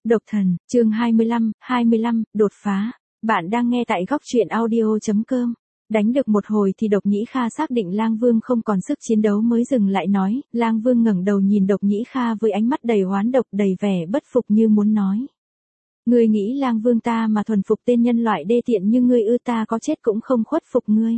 Độc thần, chương 25, đột phá. Bạn đang nghe tại góc truyện audio.com. Đánh được một hồi thì Độc Nhĩ Kha xác định Lang Vương không còn sức chiến đấu mới dừng lại nói. Lang Vương ngẩng đầu nhìn Độc Nhĩ Kha với ánh mắt đầy oán độc, đầy vẻ bất phục như muốn nói. Ngươi nghĩ Lang Vương ta mà thuần phục tên nhân loại đê tiện như ngươi ư? Ta có chết cũng không khuất phục ngươi.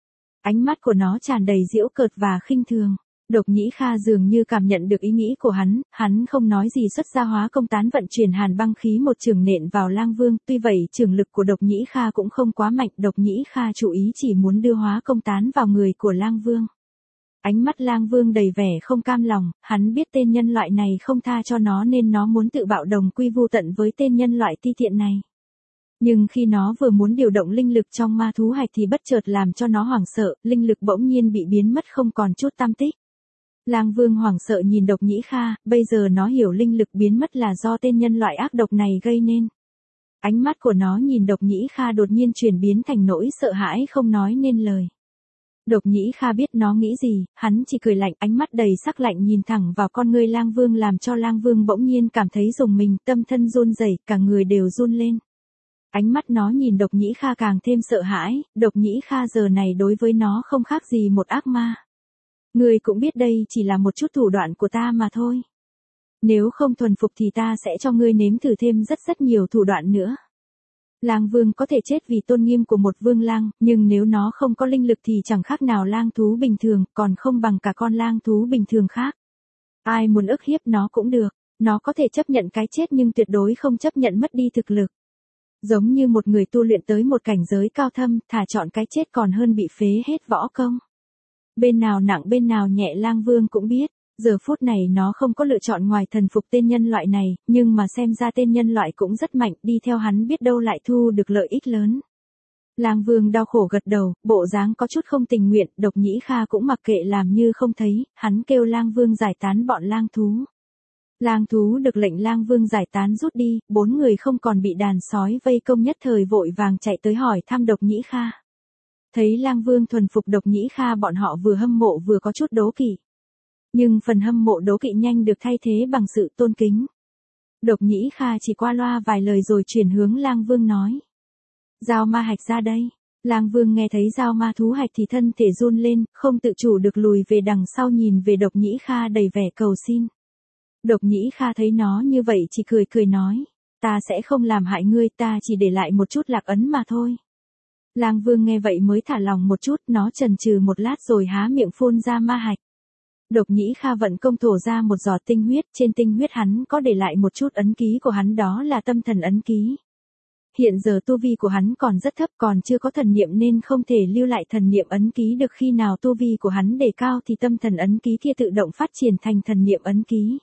Ánh mắt của nó tràn đầy giễu cợt và khinh thường. Độc Nhĩ Kha dường như cảm nhận được ý nghĩ của hắn không nói gì xuất ra hóa công tán vận chuyển hàn băng khí một chưởng nện vào Lang Vương, tuy vậy chưởng lực của Độc Nhĩ Kha cũng không quá mạnh, Độc Nhĩ Kha chủ ý chỉ muốn đưa hóa công tán vào người của Lang Vương. Ánh mắt Lang Vương đầy vẻ không cam lòng, hắn biết tên nhân loại này không tha cho nó nên nó muốn tự bạo đồng quy vu tận với tên nhân loại ti tiện này. Nhưng khi nó vừa muốn điều động linh lực trong ma thú hạch thì bất chợt làm cho nó hoảng sợ, linh lực bỗng nhiên bị biến mất không còn chút tăm tích. Lang Vương hoảng sợ nhìn Độc Nhĩ Kha, bây giờ nó hiểu linh lực biến mất là do tên nhân loại ác độc này gây nên. Ánh mắt của nó nhìn Độc Nhĩ Kha đột nhiên chuyển biến thành nỗi sợ hãi không nói nên lời. Độc Nhĩ Kha biết nó nghĩ gì, hắn chỉ cười lạnh, ánh mắt đầy sắc lạnh nhìn thẳng vào con ngươi Lang Vương làm cho Lang Vương bỗng nhiên cảm thấy rùng mình, tâm thân run rẩy, cả người đều run lên. Ánh mắt nó nhìn Độc Nhĩ Kha càng thêm sợ hãi, Độc Nhĩ Kha giờ này đối với nó không khác gì một ác ma. Ngươi cũng biết đây chỉ là một chút thủ đoạn của ta mà thôi. Nếu không thuần phục thì ta sẽ cho ngươi nếm thử thêm rất nhiều thủ đoạn nữa. Lang Vương có thể chết vì tôn nghiêm của một vương lang, nhưng nếu nó không có linh lực thì chẳng khác nào lang thú bình thường, còn không bằng cả con lang thú bình thường khác. Ai muốn ức hiếp nó cũng được, nó có thể chấp nhận cái chết nhưng tuyệt đối không chấp nhận mất đi thực lực. Giống như một người tu luyện tới một cảnh giới cao thâm, thà chọn cái chết còn hơn bị phế hết võ công. Bên nào nặng bên nào nhẹ Lang Vương cũng biết, giờ phút này nó không có lựa chọn ngoài thần phục tên nhân loại này, nhưng mà xem ra tên nhân loại cũng rất mạnh, đi theo hắn biết đâu lại thu được lợi ích lớn. Lang Vương đau khổ gật đầu, bộ dáng có chút không tình nguyện, Độc Nhĩ Kha cũng mặc kệ làm như không thấy, hắn kêu Lang Vương giải tán bọn lang thú. Lang thú được lệnh Lang Vương giải tán rút đi, 4 người không còn bị đàn sói vây công nhất thời vội vàng chạy tới hỏi thăm Độc Nhĩ Kha. Thấy Lang Vương thuần phục Độc Nhĩ Kha bọn họ vừa hâm mộ vừa có chút đố kỵ. Nhưng phần hâm mộ đố kỵ nhanh được thay thế bằng sự tôn kính. Độc Nhĩ Kha chỉ qua loa vài lời rồi chuyển hướng Lang Vương nói. Giao ma hạch ra đây. Lang Vương nghe thấy giao ma thú hạch thì thân thể run lên, không tự chủ được lùi về đằng sau nhìn về Độc Nhĩ Kha đầy vẻ cầu xin. Độc Nhĩ Kha thấy nó như vậy chỉ cười nói. Ta sẽ không làm hại ngươi, ta chỉ để lại một chút lạc ấn mà thôi. Lang Vương nghe vậy mới thả lòng một chút, nó chần chừ một lát rồi há miệng phun ra ma hạch. Độc Nhĩ Kha vận công thổ ra một giọt tinh huyết, trên tinh huyết hắn có để lại một chút ấn ký của hắn, đó là tâm thần ấn ký. Hiện giờ tu vi của hắn còn rất thấp, còn chưa có thần niệm nên không thể lưu lại thần niệm ấn ký được, khi nào tu vi của hắn đề cao thì tâm thần ấn ký kia tự động phát triển thành thần niệm ấn ký.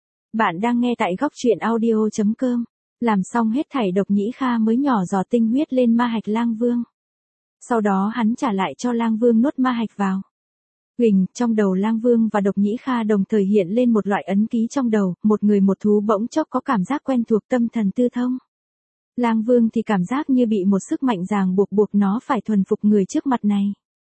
Bạn đang nghe tại góc truyện audio.com. Làm xong hết thảy Độc Nhĩ Kha mới nhỏ giọt tinh huyết lên ma hạch Lang Vương. Sau đó hắn trả lại cho Lang Vương nuốt ma hạch vào. Huỳnh, trong đầu Lang Vương và Độc Nhĩ Kha đồng thời hiện lên một loại ấn ký trong đầu, một người một thú bỗng chốc có cảm giác quen thuộc, tâm thần tư thông. Lang Vương thì cảm giác như bị một sức mạnh ràng buộc nó phải thuần phục người trước mặt này.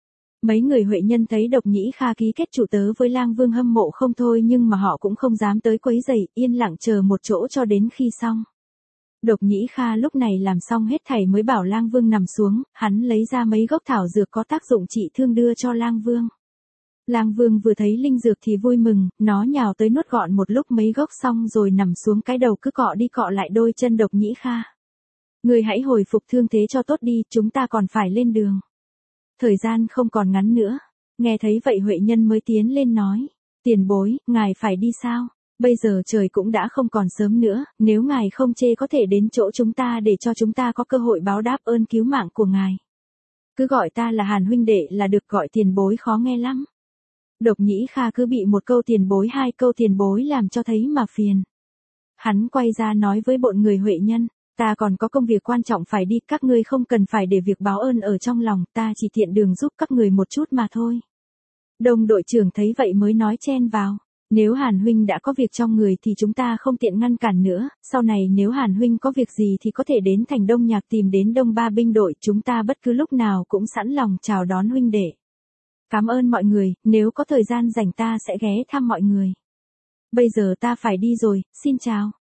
Mấy người huệ nhân thấy Độc Nhĩ Kha ký kết chủ tớ với Lang Vương hâm mộ không thôi, nhưng mà họ cũng không dám tới quấy rầy, yên lặng chờ một chỗ cho đến khi xong. Độc Nhĩ Kha lúc này làm xong hết thảy mới bảo Lang Vương nằm xuống, hắn lấy ra mấy gốc thảo dược có tác dụng trị thương đưa cho Lang Vương. Lang Vương vừa thấy linh dược thì vui mừng, nó nhào tới nuốt gọn một lúc mấy gốc xong rồi nằm xuống, cái đầu cứ cọ đi cọ lại đôi chân Độc Nhĩ Kha. Ngươi hãy hồi phục thương thế cho tốt đi, chúng ta còn phải lên đường. Thời gian không còn ngắn nữa. Nghe thấy vậy huệ nhân mới tiến lên nói. Tiền bối, ngài phải đi sao? Bây giờ trời cũng đã không còn sớm nữa, nếu ngài không chê có thể đến chỗ chúng ta để cho chúng ta có cơ hội báo đáp ơn cứu mạng của ngài. Cứ gọi ta là Hàn huynh đệ là được, gọi tiền bối khó nghe lắm. Độc Nhĩ Kha cứ bị một câu tiền bối hai câu tiền bối làm cho thấy mà phiền. Hắn quay ra nói với bọn người huệ nhân, ta còn có công việc quan trọng phải đi, các ngươi không cần phải để việc báo ơn ở trong lòng, ta chỉ tiện đường giúp các người một chút mà thôi. Đông đội trưởng thấy vậy mới nói chen vào. Nếu Hàn huynh đã có việc trong người thì chúng ta không tiện ngăn cản nữa, sau này nếu Hàn huynh có việc gì thì có thể đến thành Đông Nhạc tìm đến Đông Ba binh đội, chúng ta bất cứ lúc nào cũng sẵn lòng chào đón huynh đệ. Cảm ơn mọi người, nếu có thời gian rảnh ta sẽ ghé thăm mọi người. Bây giờ ta phải đi rồi, xin chào.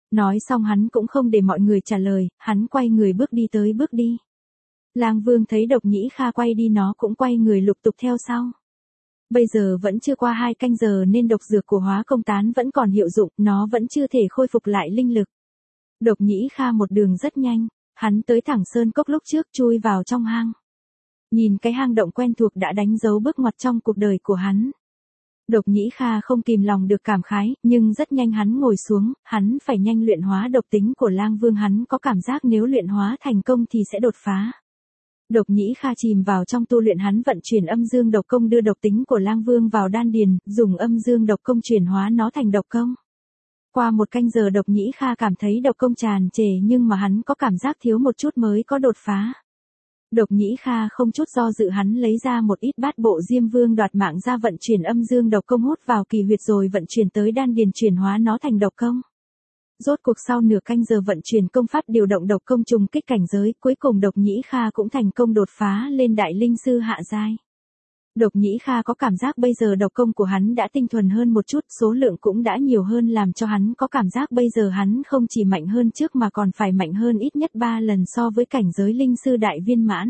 Nói xong hắn cũng không để mọi người trả lời, hắn quay người bước đi tới bước đi. Lang Vương thấy Độc Nhĩ Kha quay đi nó cũng quay người lục tục theo sau. Bây giờ vẫn chưa qua 2 canh giờ nên độc dược của Hóa Công Tán vẫn còn hiệu dụng, nó vẫn chưa thể khôi phục lại linh lực. Độc Nhĩ Kha một đường rất nhanh, hắn tới thẳng sơn cốc lúc trước chui vào trong hang. Nhìn cái hang động quen thuộc đã đánh dấu bước ngoặt trong cuộc đời của hắn. Độc Nhĩ Kha không kìm lòng được cảm khái, nhưng rất nhanh hắn ngồi xuống, hắn phải nhanh luyện hóa độc tính của Lang Vương, hắn có cảm giác nếu luyện hóa thành công thì sẽ đột phá. Độc Nhĩ Kha chìm vào trong tu luyện, hắn vận chuyển âm dương độc công đưa độc tính của Lang Vương vào đan điền, dùng âm dương độc công chuyển hóa nó thành độc công. Qua 1 canh giờ Độc Nhĩ Kha cảm thấy độc công tràn trề nhưng mà hắn có cảm giác thiếu một chút mới có đột phá. Độc Nhĩ Kha không chút do dự hắn lấy ra một ít bát bộ Diêm Vương đoạt mạng ra vận chuyển âm dương độc công hút vào kỳ huyệt rồi vận chuyển tới đan điền chuyển hóa nó thành độc công. Rốt cuộc sau nửa canh giờ vận chuyển công pháp điều động độc công trùng kích cảnh giới, cuối cùng Độc Nhĩ Kha cũng thành công đột phá lên đại linh sư hạ giai. Độc Nhĩ Kha có cảm giác bây giờ độc công của hắn đã tinh thuần hơn một chút, số lượng cũng đã nhiều hơn làm cho hắn có cảm giác bây giờ hắn không chỉ mạnh hơn trước mà còn phải mạnh hơn ít nhất 3 lần so với cảnh giới linh sư đại viên mãn.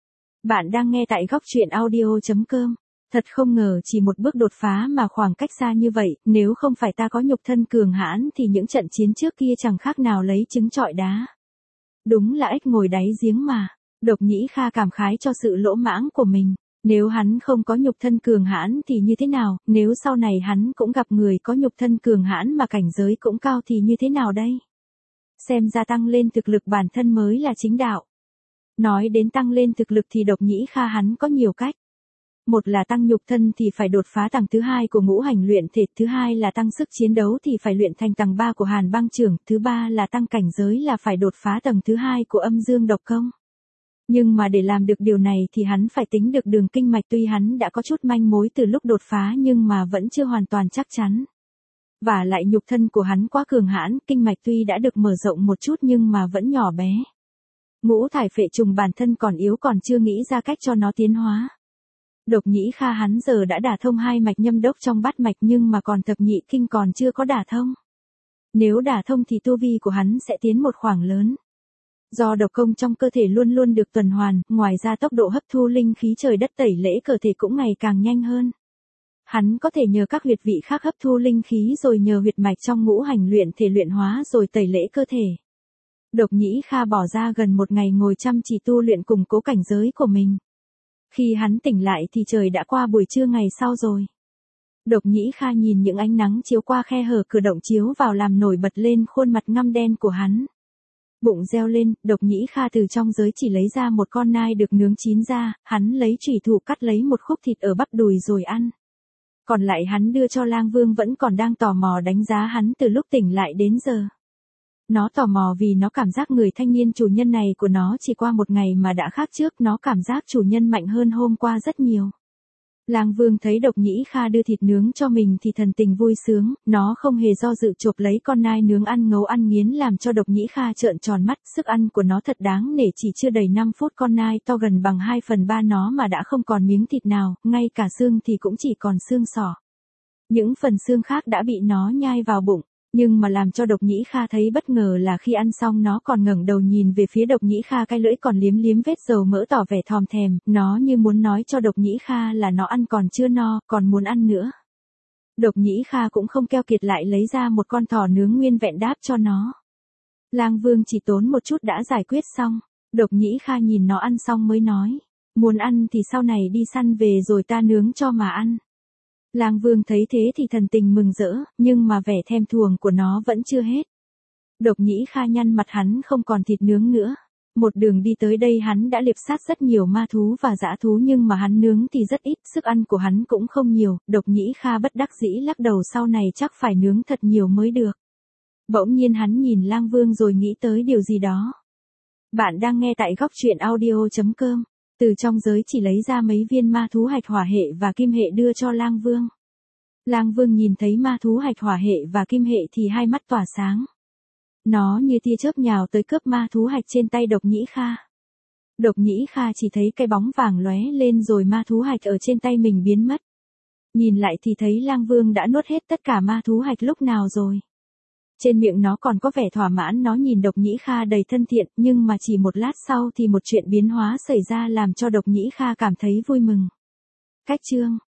Bạn đang nghe tại góc truyện audio.com. Thật không ngờ chỉ một bước đột phá mà khoảng cách xa như vậy, nếu không phải ta có nhục thân cường hãn thì những trận chiến trước kia chẳng khác nào lấy trứng trọi đá. Đúng là ếch ngồi đáy giếng mà. Độc Nhĩ Kha cảm khái cho sự lỗ mãng của mình. Nếu hắn không có nhục thân cường hãn thì như thế nào, nếu sau này hắn cũng gặp người có nhục thân cường hãn mà cảnh giới cũng cao thì như thế nào đây? Xem ra tăng lên thực lực bản thân mới là chính đạo. Nói đến tăng lên thực lực thì Độc Nhĩ Kha hắn có nhiều cách. Một là tăng nhục thân thì phải đột phá tầng thứ 2 của ngũ hành luyện thể, thứ hai là tăng sức chiến đấu thì phải luyện thành tầng 3 của Hàn Băng Trưởng, thứ ba là tăng cảnh giới là phải đột phá tầng thứ 2 của âm dương độc công. Nhưng mà để làm được điều này thì hắn phải tính được đường kinh mạch, tuy hắn đã có chút manh mối từ lúc đột phá nhưng mà vẫn chưa hoàn toàn chắc chắn. Và lại nhục thân của hắn quá cường hãn, kinh mạch tuy đã được mở rộng một chút nhưng mà vẫn nhỏ bé. Ngũ thải phệ trùng bản thân còn yếu, còn chưa nghĩ ra cách cho nó tiến hóa. Độc Nhĩ Kha hắn giờ đã đả thông 2 mạch nhâm đốc trong bát mạch nhưng mà còn thập nhị kinh còn chưa có đả thông. Nếu đả thông thì tu vi của hắn sẽ tiến một khoảng lớn. Do độc công trong cơ thể luôn luôn được tuần hoàn, ngoài ra tốc độ hấp thu linh khí trời đất tẩy lễ cơ thể cũng ngày càng nhanh hơn. Hắn có thể nhờ các huyệt vị khác hấp thu linh khí rồi nhờ huyệt mạch trong ngũ hành luyện thể luyện hóa rồi tẩy lễ cơ thể. Độc Nhĩ Kha bỏ ra gần 1 ngày ngồi chăm chỉ tu luyện củng cố cảnh giới của mình. Khi hắn tỉnh lại thì trời đã qua buổi trưa ngày sau rồi. Độc Nhĩ Kha nhìn những ánh nắng chiếu qua khe hở cửa động chiếu vào làm nổi bật lên khuôn mặt ngăm đen của hắn. Bụng reo lên, Độc Nhĩ Kha từ trong giới chỉ lấy ra một con nai được nướng chín ra, hắn lấy chủy thủ cắt lấy một khúc thịt ở bắp đùi rồi ăn. Còn lại hắn đưa cho Lang Vương vẫn còn đang tò mò đánh giá hắn từ lúc tỉnh lại đến giờ. Nó tò mò vì nó cảm giác người thanh niên chủ nhân này của nó chỉ qua 1 ngày mà đã khác trước, nó cảm giác chủ nhân mạnh hơn hôm qua rất nhiều. Lang Vương thấy Độc Nhĩ Kha đưa thịt nướng cho mình thì thần tình vui sướng, nó không hề do dự chộp lấy con nai nướng ăn ngấu ăn nghiến làm cho Độc Nhĩ Kha trợn tròn mắt, sức ăn của nó thật đáng nể, chỉ chưa đầy 5 phút con nai to gần bằng 2/3 nó mà đã không còn miếng thịt nào, ngay cả xương thì cũng chỉ còn xương sọ. Những phần xương khác đã bị nó nhai vào bụng. Nhưng mà làm cho Độc Nhĩ Kha thấy bất ngờ là khi ăn xong nó còn ngẩng đầu nhìn về phía Độc Nhĩ Kha, cái lưỡi còn liếm liếm vết dầu mỡ tỏ vẻ thòm thèm, nó như muốn nói cho Độc Nhĩ Kha là nó ăn còn chưa no, còn muốn ăn nữa. Độc Nhĩ Kha cũng không keo kiệt lại lấy ra một con thỏ nướng nguyên vẹn đáp cho nó. Lang Vương chỉ tốn một chút đã giải quyết xong, Độc Nhĩ Kha nhìn nó ăn xong mới nói, muốn ăn thì sau này đi săn về rồi ta nướng cho mà ăn. Lang Vương thấy thế thì thần tình mừng rỡ, nhưng mà vẻ thèm thuồng của nó vẫn chưa hết. Độc Nhĩ Kha nhăn mặt, hắn không còn thịt nướng nữa. Một đường đi tới đây hắn đã liệp sát rất nhiều ma thú và dã thú nhưng mà hắn nướng thì rất ít, sức ăn của hắn cũng không nhiều. Độc Nhĩ Kha bất đắc dĩ lắc đầu, sau này chắc phải nướng thật nhiều mới được. Bỗng nhiên hắn nhìn Lang Vương rồi nghĩ tới điều gì đó. Bạn đang nghe tại góc truyện audio.com. Từ trong giới chỉ lấy ra mấy viên ma thú hạch hỏa hệ và kim hệ đưa cho Lang Vương. Lang Vương nhìn thấy ma thú hạch hỏa hệ và kim hệ thì hai mắt tỏa sáng. Nó như tia chớp nhào tới cướp ma thú hạch trên tay Độc Nhĩ Kha. Độc Nhĩ Kha chỉ thấy cái bóng vàng lóe lên rồi ma thú hạch ở trên tay mình biến mất. Nhìn lại thì thấy Lang Vương đã nuốt hết tất cả ma thú hạch lúc nào rồi. Trên miệng nó còn có vẻ thỏa mãn, nó nhìn Độc Nhĩ Kha đầy thân thiện, nhưng mà chỉ một lát sau thì một chuyện biến hóa xảy ra làm cho Độc Nhĩ Kha cảm thấy vui mừng. Cách chương